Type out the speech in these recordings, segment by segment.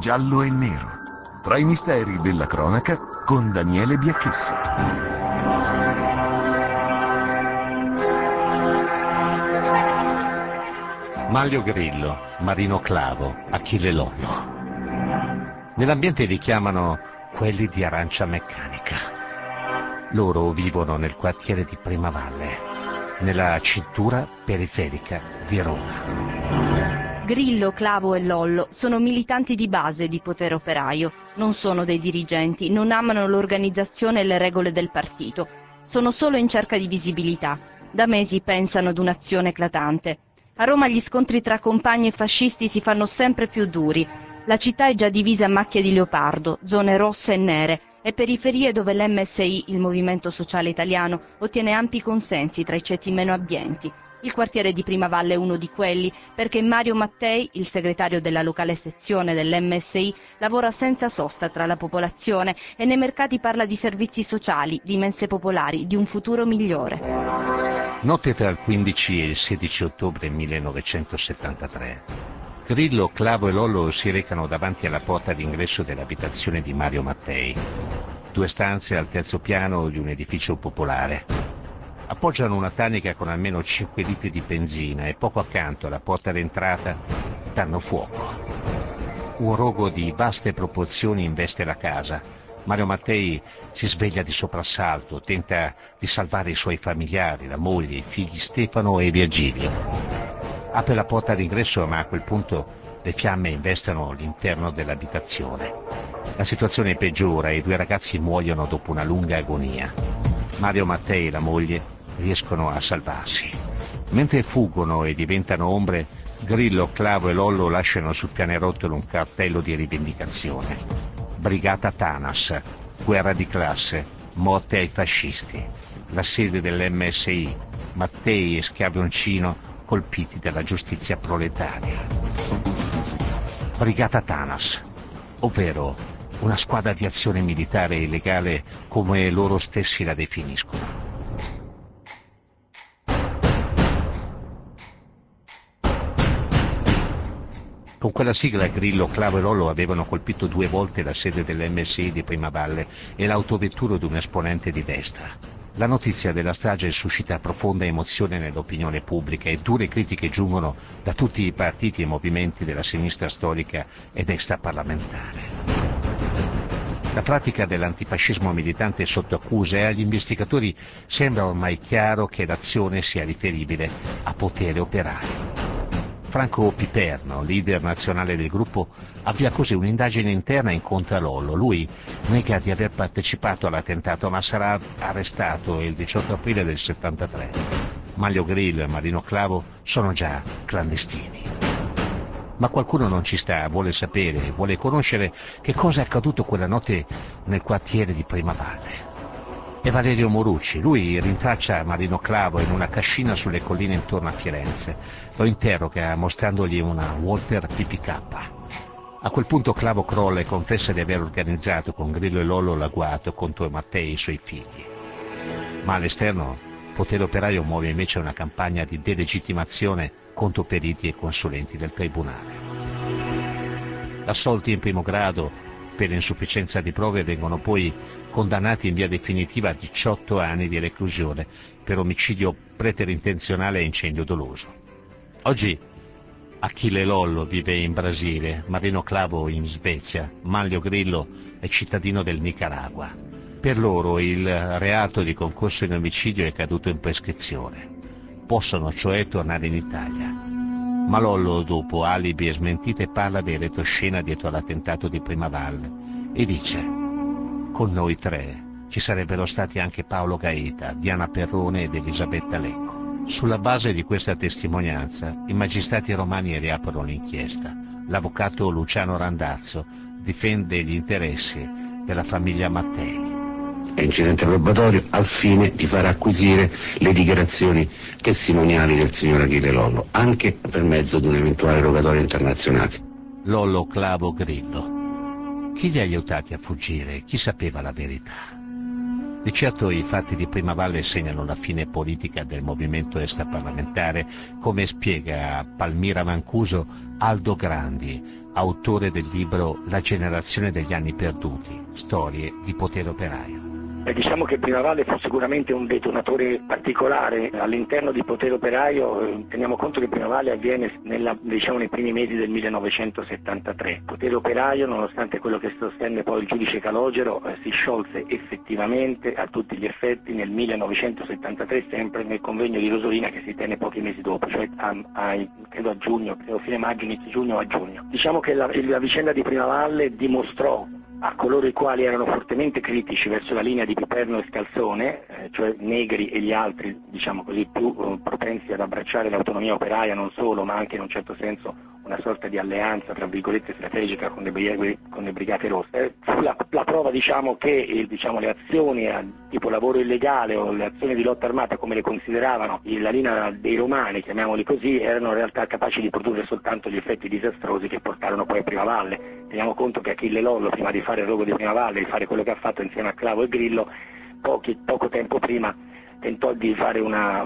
giallo e nero, tra i misteri della cronaca con Daniele Biacchessi. Manlio Grillo, Marino Clavo, Achille Lollo. Nell'ambiente li chiamano quelli di Arancia Meccanica. Loro vivono nel quartiere di Primavalle, nella cintura periferica di Roma. Grillo, Clavo e Lollo sono militanti di base di Potere Operaio. Non sono dei dirigenti, non amano l'organizzazione e le regole del partito. Sono solo in cerca di visibilità. Da mesi pensano ad un'azione eclatante. A Roma gli scontri tra compagni e fascisti si fanno sempre più duri. La città è già divisa a macchie di leopardo, zone rosse e nere, e periferie dove l'MSI, il Movimento Sociale Italiano, ottiene ampi consensi tra i ceti meno abbienti. Il quartiere di Primavalle è uno di quelli, perché Mario Mattei, il segretario della locale sezione dell'MSI, lavora senza sosta tra la popolazione e nei mercati parla di servizi sociali, di mense popolari, di un futuro migliore. Notte tra il 15 e il 16 ottobre 1973. Grillo, Clavo e Lollo si recano davanti alla porta d'ingresso dell'abitazione di Mario Mattei. 2 stanze al terzo piano di un edificio popolare. Appoggiano una tanica con almeno 5 litri di benzina e poco accanto alla porta d'entrata danno fuoco. Un rogo di vaste proporzioni investe la casa. Mario Mattei si sveglia di soprassalto, tenta di salvare i suoi familiari, la moglie, i figli Stefano e Virgilio. Apre la porta d'ingresso, ma a quel punto le fiamme investono l'interno dell'abitazione. La situazione peggiora e i 2 ragazzi muoiono dopo una lunga agonia. Mario Mattei e la moglie riescono a salvarsi. Mentre fuggono e diventano ombre, Grillo, Clavo e Lollo lasciano sul pianerottolo un cartello di rivendicazione. Brigata Tanas, guerra di classe, morte ai fascisti. La sede dell'MSI, Mattei e Schiavoncino colpiti dalla giustizia proletaria. Brigata Tanas, ovvero una squadra di azione militare illegale come loro stessi la definiscono. Con quella sigla Grillo, Clavo e Lollo avevano colpito 2 volte la sede dell'MSI di Primavalle e l'autovettura di un esponente di destra. La notizia della strage suscita profonda emozione nell'opinione pubblica e dure critiche giungono da tutti i partiti e movimenti della sinistra storica ed extraparlamentare. La pratica dell'antifascismo militante è sotto accusa e agli investigatori sembra ormai chiaro che l'azione sia riferibile a Potere Operaio. Franco Piperno, leader nazionale del gruppo, avvia così un'indagine interna in contra Lollo. Lui nega di aver partecipato all'attentato, ma sarà arrestato il 18 aprile del 73. Manlio Grillo e Marino Clavo sono già clandestini. Ma qualcuno non ci sta, vuole sapere, vuole conoscere che cosa è accaduto quella notte nel quartiere di Primavalle. È Valerio Morucci, lui rintraccia Marino Clavo in una cascina sulle colline intorno a Firenze. Lo interroga mostrandogli una Walter PPK. A quel punto Clavo crolla e confessa di aver organizzato con Grillo e Lollo l'agguato contro Mattei e i suoi figli. Ma all'esterno Potere Operaio muove invece una campagna di delegittimazione contro periti e consulenti del tribunale. Assolti in primo grado per insufficienza di prove vengono poi condannati in via definitiva a 18 anni di reclusione per omicidio preterintenzionale e incendio doloso. Oggi Achille Lollo vive in Brasile, Marino Clavo in Svezia, Manlio Grillo è cittadino del Nicaragua. Per loro il reato di concorso in omicidio è caduto in prescrizione. Possono cioè tornare in Italia. Ma Lollo, dopo alibi e smentite, parla del retroscena dietro all'attentato di Primavalle e dice: con noi 3 ci sarebbero stati anche Paolo Gaeta, Diana Perrone ed Elisabetta Lecco. Sulla base di questa testimonianza i magistrati romani riaprono l'inchiesta. L'avvocato Luciano Randazzo difende gli interessi della famiglia Mattei. È incidente probatorio al fine di far acquisire le dichiarazioni testimoniali del signor Achille Lollo, anche per mezzo di un eventuale rogatorio internazionale. Lollo, Clavo, Grillo. Chi li ha aiutati a fuggire? Chi sapeva la verità? Di certo i fatti di Primavalle segnano la fine politica del movimento extraparlamentare, come spiega a Palmira Mancuso Aldo Grandi, autore del libro La generazione degli anni perduti, storie di potere operaio. Diciamo che Primavalle fu sicuramente un detonatore particolare all'interno di Potere Operaio. Teniamo conto che Primavalle avviene nei primi mesi del 1973. Potere Operaio, nonostante quello che sostenne poi il giudice Calogero, si sciolse effettivamente a tutti gli effetti nel 1973, sempre nel convegno di Rosolina che si tenne pochi mesi dopo, cioè credo a giugno, fine maggio, inizio giugno o a giugno. Diciamo che la vicenda di Primavalle dimostrò a coloro i quali erano fortemente critici verso la linea di Piperno e Scalzone, cioè Negri e gli altri, diciamo così, più propensi ad abbracciare l'autonomia operaia, non solo, ma anche in un certo senso una sorta di alleanza, tra virgolette, strategica con le Brigate Rosse. Fu la prova, diciamo, che le azioni tipo lavoro illegale o le azioni di lotta armata, come le consideravano la linea dei Romani, chiamiamoli così, erano in realtà capaci di produrre soltanto gli effetti disastrosi che portarono poi a Primavalle. Teniamo conto che Achille Lollo, prima di fare il rogo di Primavalle, di fare quello che ha fatto insieme a Clavo e Grillo, poco tempo prima tentò di fare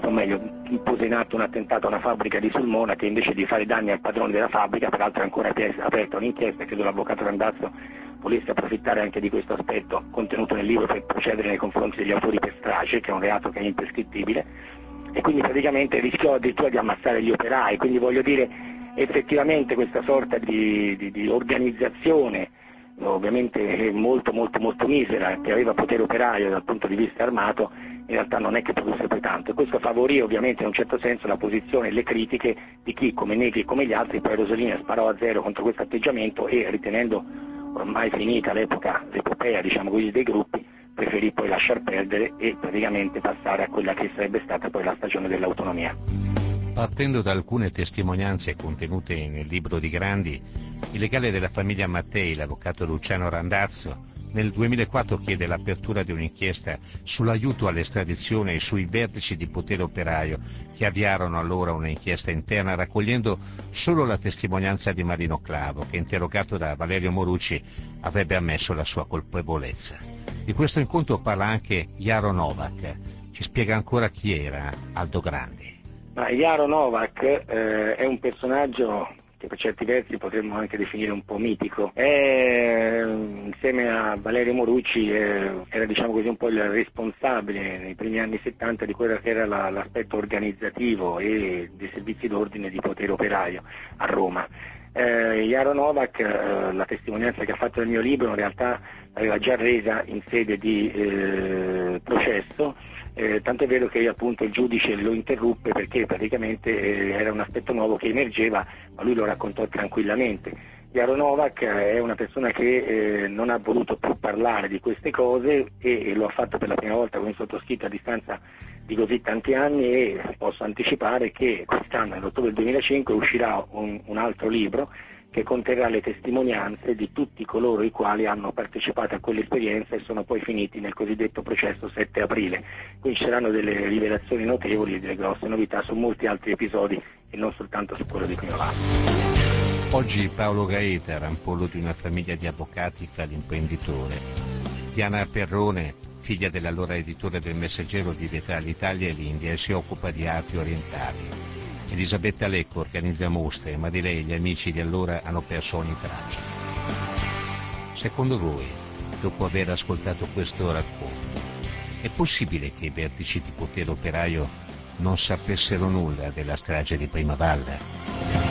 pose in atto un attentato a una fabbrica di Sulmona, che invece di fare danni al padrone della fabbrica, peraltro è ancora aperta un'inchiesta, credo l'avvocato Randazzo volesse approfittare anche di questo aspetto contenuto nel libro per procedere nei confronti degli autori per strage, che è un reato che è imprescrittibile, e quindi praticamente rischiò addirittura di ammazzare gli operai. Quindi voglio dire, effettivamente questa sorta di organizzazione, ovviamente molto misera, che aveva Potere Operaio dal punto di vista armato, in realtà non è che produsse poi tanto, e questo favorì ovviamente in un certo senso la posizione e le critiche di chi, come Negri e come gli altri, poi Rosolina sparò a zero contro questo atteggiamento e, ritenendo ormai finita l'epopea, diciamo così, dei gruppi, preferì poi lasciar perdere e praticamente passare a quella che sarebbe stata poi la stagione dell'autonomia. Partendo da alcune testimonianze contenute nel libro di Grandi, il legale della famiglia Mattei, l'avvocato Luciano Randazzo, nel 2004 chiede l'apertura di un'inchiesta sull'aiuto all'estradizione e sui vertici di Potere Operaio, che avviarono allora un'inchiesta interna raccogliendo solo la testimonianza di Marino Clavo, che interrogato da Valerio Morucci avrebbe ammesso la sua colpevolezza. Di questo incontro parla anche Jaro Novak, ci spiega ancora chi era Aldo Grandi. Jaro Novak è un personaggio che per certi versi potremmo anche definire un po' mitico. Insieme a Valerio Morucci era, diciamo così, un po' il responsabile nei primi anni 70 di quello che era l'aspetto organizzativo e dei servizi d'ordine di Potere Operaio a Roma. Jaro Novak, la testimonianza che ha fatto nel mio libro, in realtà l'aveva già resa in sede di processo. Tanto è vero che appunto il giudice lo interruppe perché praticamente era un aspetto nuovo che emergeva, ma lui lo raccontò tranquillamente. Jaro Novak è una persona che non ha voluto più parlare di queste cose e lo ha fatto per la prima volta con il sottoscritto a distanza di così tanti anni, e posso anticipare che quest'anno, nell'ottobre 2005, uscirà un altro libro che conterrà le testimonianze di tutti coloro i quali hanno partecipato a quell'esperienza e sono poi finiti nel cosiddetto processo 7 aprile. Quindi ci saranno delle rivelazioni notevoli e delle grosse novità su molti altri episodi e non soltanto su quello di Primavalle. Oggi Paolo Gaeta, rampollo di una famiglia di avvocati, fa l'imprenditore. Diana Perrone, figlia dell'allora editore del Messaggero, vive tra l'Italia e l'India e si occupa di arti orientali. Elisabetta Lecco organizza mostre, ma di lei gli amici di allora hanno perso ogni traccia. Secondo voi, dopo aver ascoltato questo racconto, è possibile che i vertici di Potere Operaio non sapessero nulla della strage di Primavalle?